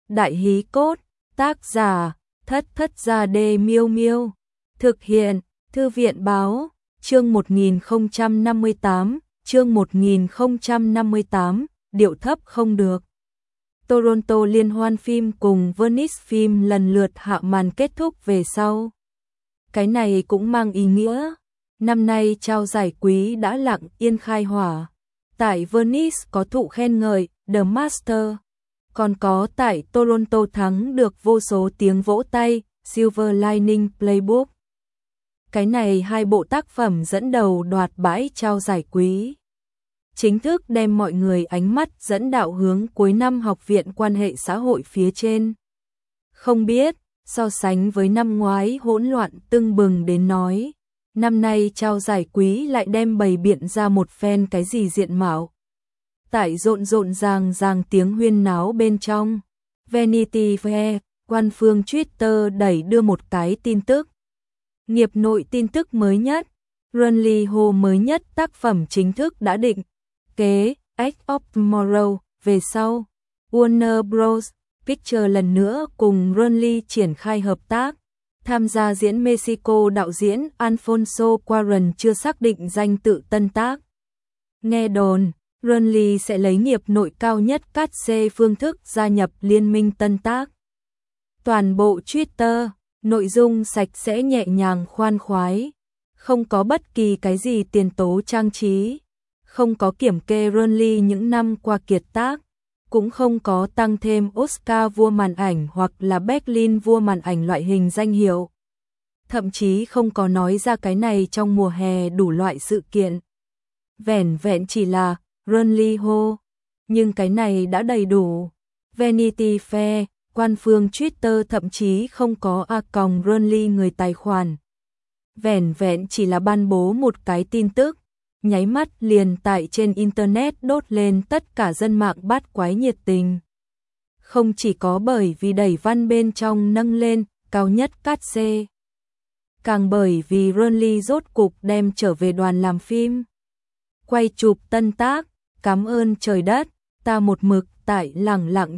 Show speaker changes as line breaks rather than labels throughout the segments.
Đại hí cốt, tác giả, Thất Thất Gia Đê Miêu Miêu. Thực hiện, Thư viện báo, chương 1058, điệu thấp không được. Toronto liên hoan phim cùng Venice phim lần lượt hạ màn kết thúc về sau. Cái này cũng mang ý nghĩa, năm nay trao giải quý đã lặng yên khai hỏa. Tại Venice có thụ khen ngợi, The Master. Còn có tại Toronto thắng được vô số tiếng vỗ tay, Silver Lining Playbook. Cái này hai bộ tác phẩm dẫn đầu đoạt bãi trao giải quý. Chính thức đem mọi người ánh mắt dẫn đạo hướng cuối năm học viện quan hệ xã hội phía trên. Không biết, so sánh với năm ngoái hỗn loạn tưng bừng đến nói, năm nay trao giải quý lại đem bày biện ra một phen cái gì diện mạo. Tại rộn ràng tiếng huyên náo bên trong, Vanity Fair, quan phương Twitter đẩy đưa một cái tin tức. Nghiệp nội tin tức mới nhất, Runley Ho mới nhất tác phẩm chính thức đã định, kế, Edge of Tomorrow, về sau, Warner Bros. Pictures lần nữa cùng Runley triển khai hợp tác. Tham gia diễn Mexico đạo diễn Alfonso Cuarón chưa xác định danh tự tân tác. Nghe đồn, Runley sẽ lấy nghiệp nội cao nhất cát xê phương thức gia nhập liên minh tân tác. Toàn bộ Twitter, nội dung sạch sẽ nhẹ nhàng khoan khoái, không có bất kỳ cái gì tiền tố trang trí, không có kiểm kê Runley những năm qua kiệt tác, cũng không có tăng thêm Oscar vua màn ảnh hoặc là Berlin vua màn ảnh loại hình danh hiệu. Thậm chí không có nói ra cái này trong mùa hè đủ loại sự kiện. Vẻn vẹn chỉ là Runley Ho, nhưng cái này đã đầy đủ. Vanity Fair, quan phương Twitter thậm chí không có @Runley người tài khoản. Vẻn vẹn chỉ là ban bố một cái tin tức, nháy mắt liền tại trên internet đốt lên tất cả dân mạng bát quái nhiệt tình. Không chỉ có bởi vì đẩy văn bên trong nâng lên cao nhất cát xê, càng bởi vì Runley rốt cục đem trở về đoàn làm phim. Quay chụp tân tác, cảm ơn trời đất, ta một mực tại lẳng lặng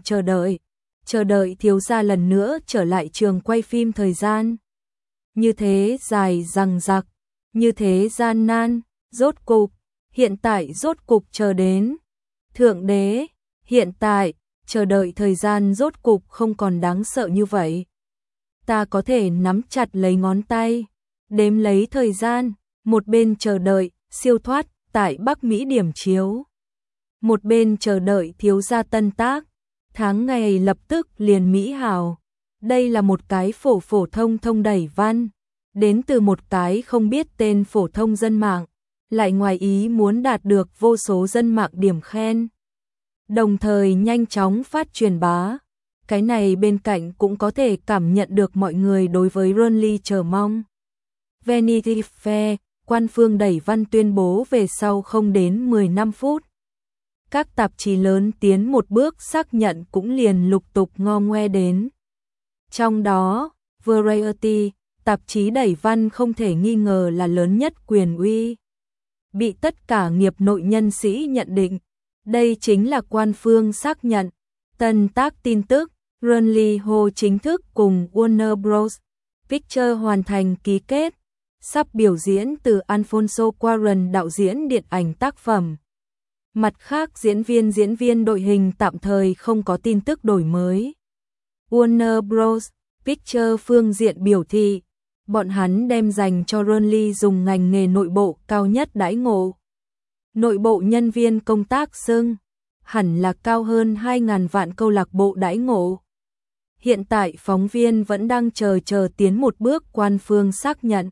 chờ đợi thiếu gia lần nữa trở lại trường quay phim thời gian. Như thế dài dằng dặc, như thế gian nan, rốt cục, hiện tại rốt cục chờ đến. Thượng đế, hiện tại, chờ đợi thời gian rốt cục không còn đáng sợ như vậy. Ta có thể nắm chặt lấy ngón tay, đếm lấy thời gian, một bên chờ đợi, siêu thoát, tại Bắc Mỹ điểm chiếu. Một bên chờ đợi thiếu gia tân tác, tháng ngày lập tức liền mỹ hào. Đây là một cái phổ thông đẩy văn, đến từ một cái không biết tên phổ thông dân mạng, lại ngoài ý muốn đạt được vô số dân mạng điểm khen. Đồng thời nhanh chóng phát truyền bá. Cái này bên cạnh cũng có thể cảm nhận được mọi người đối với Runley chờ mong. Vanity Fair, quan phương đẩy văn tuyên bố về sau không đến 15 phút. Các tạp chí lớn tiến một bước xác nhận cũng liền lục tục ngo ngoe đến. Trong đó, Variety, tạp chí đẩy văn không thể nghi ngờ là lớn nhất quyền uy. Bị tất cả nghiệp nội nhân sĩ nhận định, đây chính là quan phương xác nhận. Tân tác tin tức, Runley Ho chính thức cùng Warner Bros. Pictures hoàn thành ký kết, sắp biểu diễn từ Alfonso Cuarón đạo diễn điện ảnh tác phẩm. Mặt khác diễn viên đội hình tạm thời không có tin tức đổi mới. Warner Bros. Pictures phương diện biểu thị, bọn hắn đem dành cho Runley dùng ngành nghề nội bộ cao nhất đãi ngộ. Nội bộ nhân viên công tác xưng, hẳn là cao hơn 2.000 vạn câu lạc bộ đãi ngộ. Hiện tại phóng viên vẫn đang chờ tiến một bước quan phương xác nhận.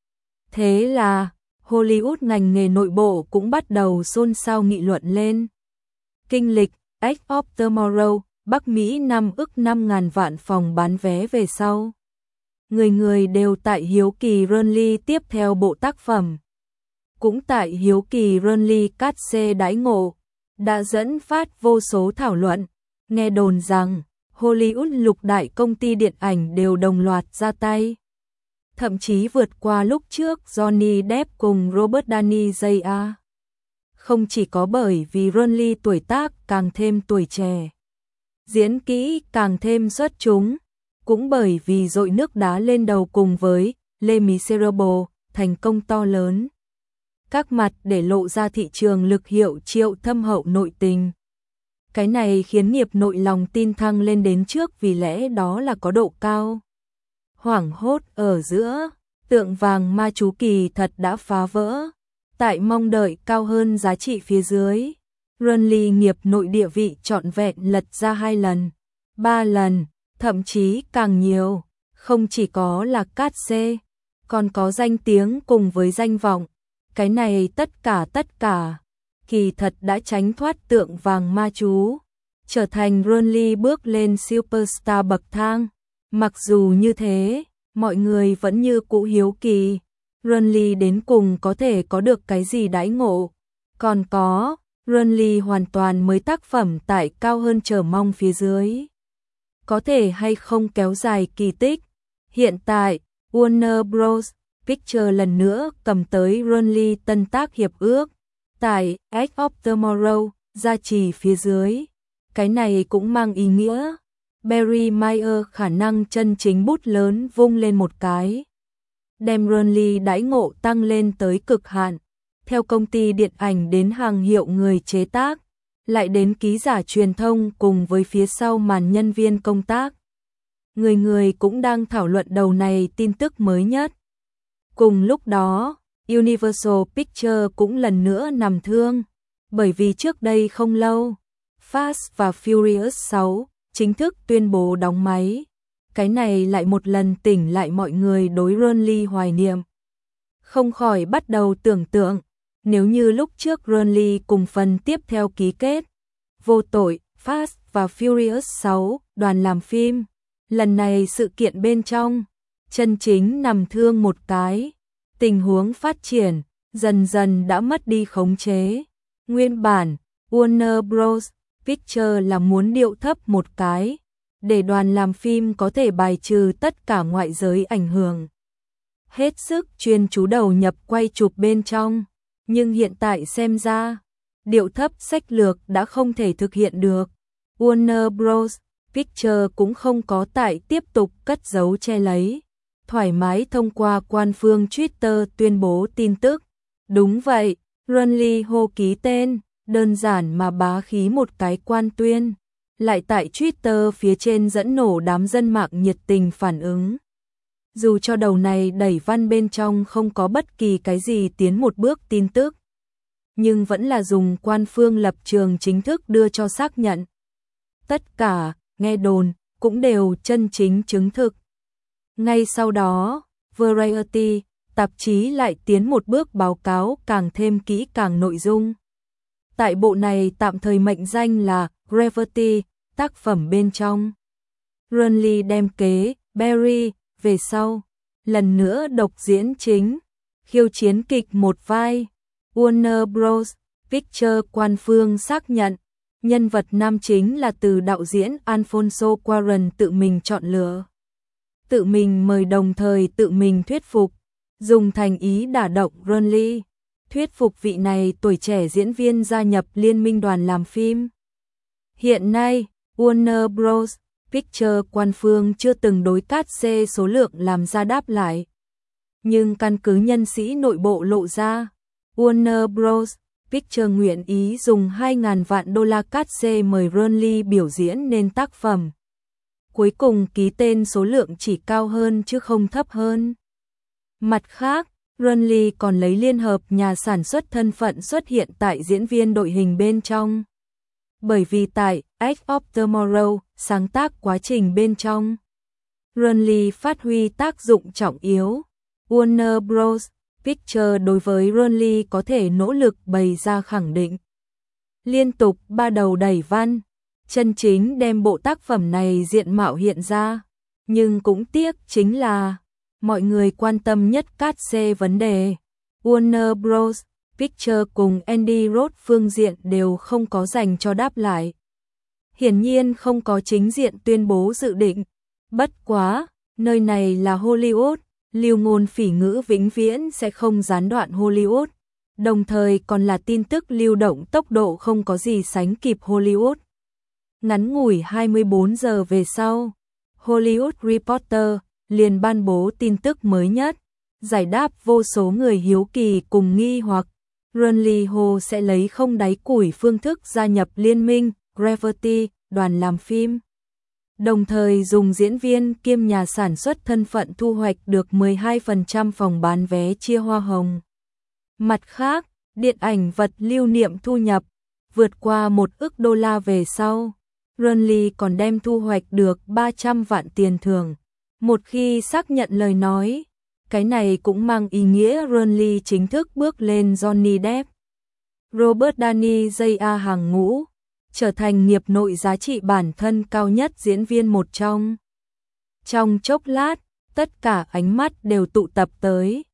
Thế là, Hollywood ngành nghề nội bộ cũng bắt đầu xôn xao nghị luận lên. Kinh lịch, Edge of Tomorrow, Bắc Mỹ ước 5.000 vạn phòng bán vé về sau. Người đều tại hiếu kỳ Runley tiếp theo bộ tác phẩm. Cũng tại hiếu kỳ Runley cát xê đãi ngộ, đã dẫn phát vô số thảo luận. Nghe đồn rằng, Hollywood lục đại công ty điện ảnh đều đồng loạt ra tay. Thậm chí vượt qua lúc trước Johnny Depp cùng Robert Downey diễn kỹ càng thêm xuất chúng, cũng bởi vì dội nước đá lên đầu cùng với Les Miserables, thành công to lớn. Các mặt để lộ ra thị trường lực hiệu triệu thâm hậu nội tình. Cái này khiến nghiệp nội lòng tin thăng lên đến trước vì lẽ đó là có độ cao. Hoảng hốt ở giữa, tượng vàng ma chú kỳ thật đã phá vỡ. Tại mong đợi cao hơn giá trị phía dưới, Burnley nghiệp nội địa vị trọn vẹn lật ra 2 lần, 3 lần, thậm chí càng nhiều. Không chỉ có là cát xê, còn có danh tiếng cùng với danh vọng. Cái này tất cả, kỳ thật đã tránh thoát tượng vàng ma chú, trở thành Burnley bước lên superstar bậc thang. Mặc dù như thế, mọi người vẫn như cũ hiếu kỳ, Burnley đến cùng có thể có được cái gì đãi ngộ. Còn có, Burnley hoàn toàn mới tác phẩm tại cao hơn chờ mong phía dưới. Có thể hay không kéo dài kỳ tích. Hiện tại, Warner Bros. Pictures lần nữa cầm tới Burnley tân tác hiệp ước. Tại Edge of Tomorrow, gia trì phía dưới. Cái này cũng mang ý nghĩa Barry Meyer khả năng chân chính bút lớn vung lên một cái, đem Burnley đãi ngộ tăng lên tới cực hạn. Theo công ty điện ảnh đến hàng hiệu người chế tác, lại đến ký giả truyền thông cùng với phía sau màn nhân viên công tác. Người người cũng đang thảo luận đầu này tin tức mới nhất. Cùng lúc đó, Universal Pictures cũng lần nữa nằm thương, bởi vì trước đây không lâu, Fast và Furious 6 chính thức tuyên bố đóng máy. Cái này lại một lần tỉnh lại mọi người đối Burnley hoài niệm. Không khỏi bắt đầu tưởng tượng, nếu như lúc trước Burnley cùng phần tiếp theo ký kết, Vô tội, Fast và Furious 6, đoàn làm phim, lần này sự kiện bên trong, chân chính nằm thương một cái, tình huống phát triển, dần dần đã mất đi khống chế. Nguyên bản, Warner Bros. Pictures là muốn điệu thấp một cái, để đoàn làm phim có thể bài trừ tất cả ngoại giới ảnh hưởng. Hết sức chuyên chú đầu nhập quay chụp bên trong, nhưng hiện tại xem ra, điệu thấp sách lược đã không thể thực hiện được. Warner Bros. Pictures cũng không có tại tiếp tục cất giấu che lấy, thoải mái thông qua quan phương Twitter tuyên bố tin tức. Đúng vậy, Burnley hô ký tên, đơn giản mà bá khí một cái quan tuyên, lại tại Twitter phía trên dẫn nổ đám dân mạng nhiệt tình phản ứng. Dù cho đầu này đẩy văn bên trong không có bất kỳ cái gì tiến một bước tin tức, nhưng vẫn là dùng quan phương lập trường chính thức đưa cho xác nhận. Tất cả, nghe đồn, cũng đều chân chính chứng thực. Ngay sau đó, Variety, tạp chí lại tiến một bước báo cáo càng thêm kỹ càng nội dung. Tại bộ này tạm thời mệnh danh là Gravity, tác phẩm bên trong. Burnley đem kế, Barry, về sau, lần nữa độc diễn chính, khiêu chiến kịch một vai. Warner Bros. Pictures quan phương xác nhận, nhân vật nam chính là từ đạo diễn Alfonso Cuarón tự mình chọn lựa. Tự mình mời đồng thời tự mình thuyết phục, dùng thành ý đả động Burnley, thuyết phục vị này tuổi trẻ diễn viên gia nhập liên minh đoàn làm phim. Hiện nay, Warner Bros. Pictures quan phương chưa từng đối cát xê số lượng làm ra đáp lại. Nhưng căn cứ nhân sĩ nội bộ lộ ra, Warner Bros. Pictures nguyện ý dùng 2.000 vạn đô la cát xê mời Burnley biểu diễn nên tác phẩm. Cuối cùng ký tên số lượng chỉ cao hơn chứ không thấp hơn. Mặt khác, Burnley còn lấy liên hợp nhà sản xuất thân phận xuất hiện tại diễn viên đội hình bên trong. Bởi vì tại Edge of Tomorrow, sáng tác quá trình bên trong, Burnley phát huy tác dụng trọng yếu. Warner Bros. Pictures đối với Burnley có thể nỗ lực bày ra khẳng định. Liên tục 3 đầu đẩy văn, chân chính đem bộ tác phẩm này diện mạo hiện ra. Nhưng cũng tiếc chính là, mọi người quan tâm nhất cát xê vấn đề. Warner Bros. Pictures cùng Andy Roth phương diện đều không có dành cho đáp lại. Hiển nhiên không có chính diện tuyên bố dự định. Bất quá, nơi này là Hollywood, lưu ngôn phỉ ngữ vĩnh viễn sẽ không gián đoạn Hollywood. Đồng thời còn là tin tức lưu động tốc độ không có gì sánh kịp Hollywood. Ngắn ngủi 24 giờ về sau, Hollywood Reporter liền ban bố tin tức mới nhất, giải đáp vô số người hiếu kỳ cùng nghi hoặc. Ron Lee Ho sẽ lấy không đáy củi phương thức gia nhập liên minh Gravity, đoàn làm phim. Đồng thời dùng diễn viên kiêm nhà sản xuất thân phận thu hoạch được 12% phòng bán vé chia hoa hồng. Mặt khác, điện ảnh vật lưu niệm thu nhập vượt qua 1 ức đô la về sau. Ron Lee còn đem thu hoạch được 300 vạn tiền thưởng. Một khi xác nhận lời nói, cái này cũng mang ý nghĩa Ron Lee chính thức bước lên Johnny Depp. Robert Downey Jr. hàng ngũ, trở thành nghiệp nội giá trị bản thân cao nhất diễn viên một trong. Trong chốc lát, tất cả ánh mắt đều tụ tập tới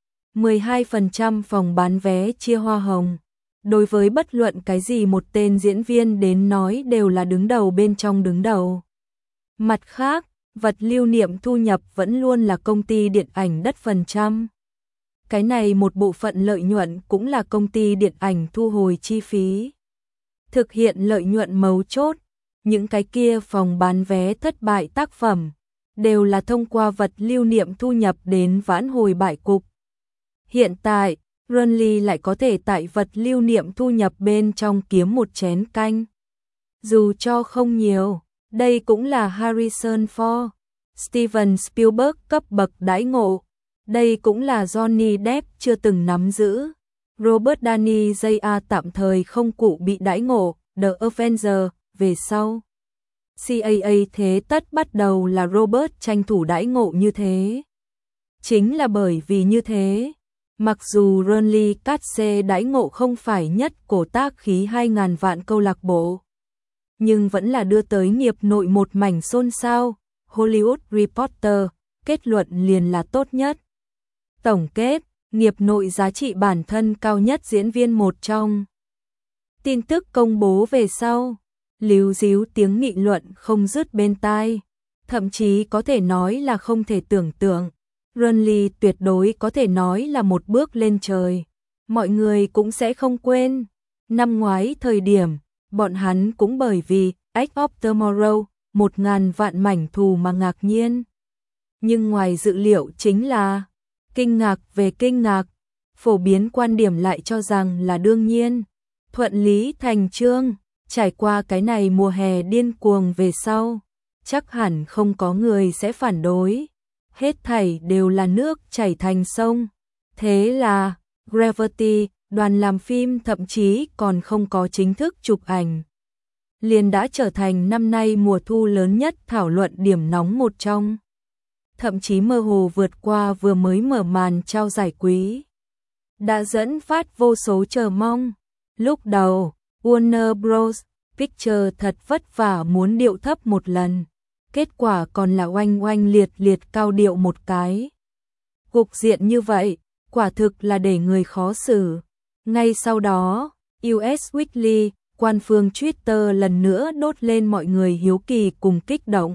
12% phòng bán vé chia hoa hồng. Đối với bất luận cái gì một tên diễn viên đến nói đều là đứng đầu bên trong đứng đầu. Mặt khác, vật lưu niệm thu nhập vẫn luôn là công ty điện ảnh đất phần trăm. Cái này một bộ phận lợi nhuận cũng là công ty điện ảnh thu hồi chi phí. Thực hiện lợi nhuận mấu chốt, những cái kia phòng bán vé thất bại tác phẩm, đều là thông qua vật lưu niệm thu nhập đến vãn hồi bại cục. Hiện tại, Ron Lee lại có thể tại vật lưu niệm thu nhập bên trong kiếm một chén canh. Dù cho không nhiều, đây cũng là Harrison Ford, Steven Spielberg cấp bậc đãi ngộ. Đây cũng là Johnny Depp chưa từng nắm giữ. Robert Downey Jr. tạm thời không cụ bị đãi ngộ, The Avengers, về sau. CAA thế tất bắt đầu là Robert tranh thủ đãi ngộ như thế. Chính là bởi vì như thế, mặc dù Ron Lee cát xê đãi ngộ không phải nhất cổ tác khí 2.000 vạn câu lạc bộ, nhưng vẫn là đưa tới nghiệp nội một mảnh xôn xao. Hollywood Reporter kết luận liền là tốt nhất. Tổng kết, nghiệp nội giá trị bản thân cao nhất diễn viên một trong. Tin tức công bố về sau, líu díu tiếng nghị luận không dứt bên tai, thậm chí có thể nói là không thể tưởng tượng. Ron Lee tuyệt đối có thể nói là một bước lên trời. Mọi người cũng sẽ không quên, năm ngoái thời điểm, bọn hắn cũng bởi vì Edge of Tomorrow, 1.000 vạn mảnh thù mà ngạc nhiên. Nhưng ngoài dự liệu chính là kinh ngạc về kinh ngạc, phổ biến quan điểm lại cho rằng là đương nhiên, thuận lý thành chương. Trải qua cái này mùa hè điên cuồng về sau, chắc hẳn không có người sẽ phản đối. Hết thảy đều là nước chảy thành sông. Thế là Gravity, đoàn làm phim thậm chí còn không có chính thức chụp ảnh, liền đã trở thành năm nay mùa thu lớn nhất thảo luận điểm nóng một trong. Thậm chí mơ hồ vượt qua vừa mới mở màn trao giải quý, đã dẫn phát vô số chờ mong. Lúc đầu, Warner Bros. Pictures thật vất vả muốn điệu thấp một lần, kết quả còn là oanh oanh liệt liệt cao điệu một cái. Cục diện như vậy, quả thực là để người khó xử. Ngay sau đó, US Weekly, quan phương Twitter lần nữa đốt lên mọi người hiếu kỳ cùng kích động.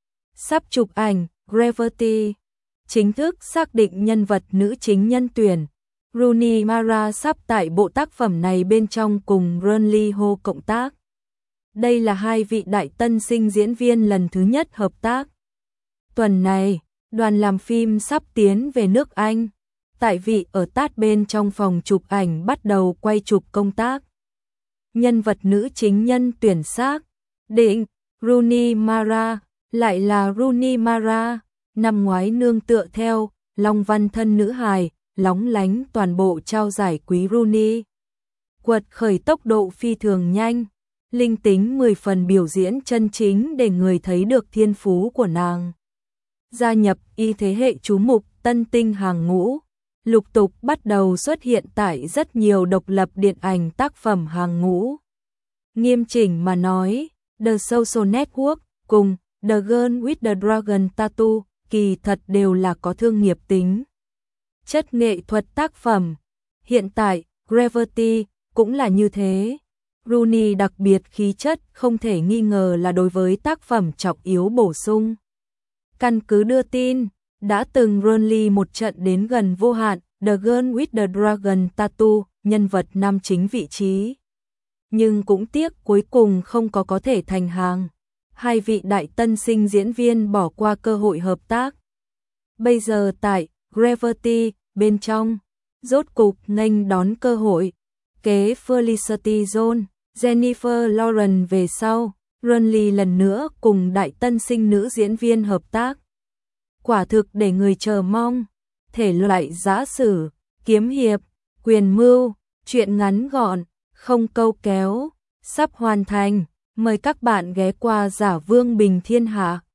Sắp chụp ảnh, Gravity chính thức xác định nhân vật nữ chính nhân tuyển. Rooney Mara sắp tại bộ tác phẩm này bên trong cùng Ron Lee Ho cộng tác. Đây là hai vị đại tân sinh diễn viên lần thứ nhất hợp tác. Tuần này, đoàn làm phim sắp tiến về nước Anh. Tại vị ở tát bên trong phòng chụp ảnh bắt đầu quay chụp công tác. Nhân vật nữ chính nhân tuyển xác định Rooney Mara, lại là Rooney Mara, năm ngoái nương tựa theo Long Văn thân nữ hài, lóng lánh toàn bộ trao giải quý Rooney. Quật khởi tốc độ phi thường nhanh, linh tính 10 phần biểu diễn chân chính để người thấy được thiên phú của nàng. Gia nhập y thế hệ chú mục tân tinh hàng ngũ, lục tục bắt đầu xuất hiện tại rất nhiều độc lập điện ảnh tác phẩm hàng ngũ. Nghiêm chỉnh mà nói, The Social Network cùng The Girl with the Dragon Tattoo kỳ thật đều là có thương nghiệp tính chất nghệ thuật tác phẩm. Hiện tại, Gravity cũng là như thế. Rooney đặc biệt khí chất không thể nghi ngờ là đối với tác phẩm trọng yếu bổ sung. Căn cứ đưa tin, đã từng Ron Lee một trận đến gần vô hạn, The Girl with the Dragon Tattoo, nhân vật nam chính vị trí. Nhưng cũng tiếc cuối cùng không có thể thành hàng. hai vị đại tân sinh diễn viên bỏ qua cơ hội hợp tác. Bây giờ tại Gravity bên trong, rốt cục nghênh đón cơ hội, kế Felicity Jones, Jennifer Lawrence về sau, Renly lần nữa cùng đại tân sinh nữ diễn viên hợp tác. Quả thực để người chờ mong, thể loại giã sử, kiếm hiệp, quyền mưu, truyện ngắn gọn, không câu kéo, sắp hoàn thành, mời các bạn ghé qua Giả Vương Bình Thiên Hạ.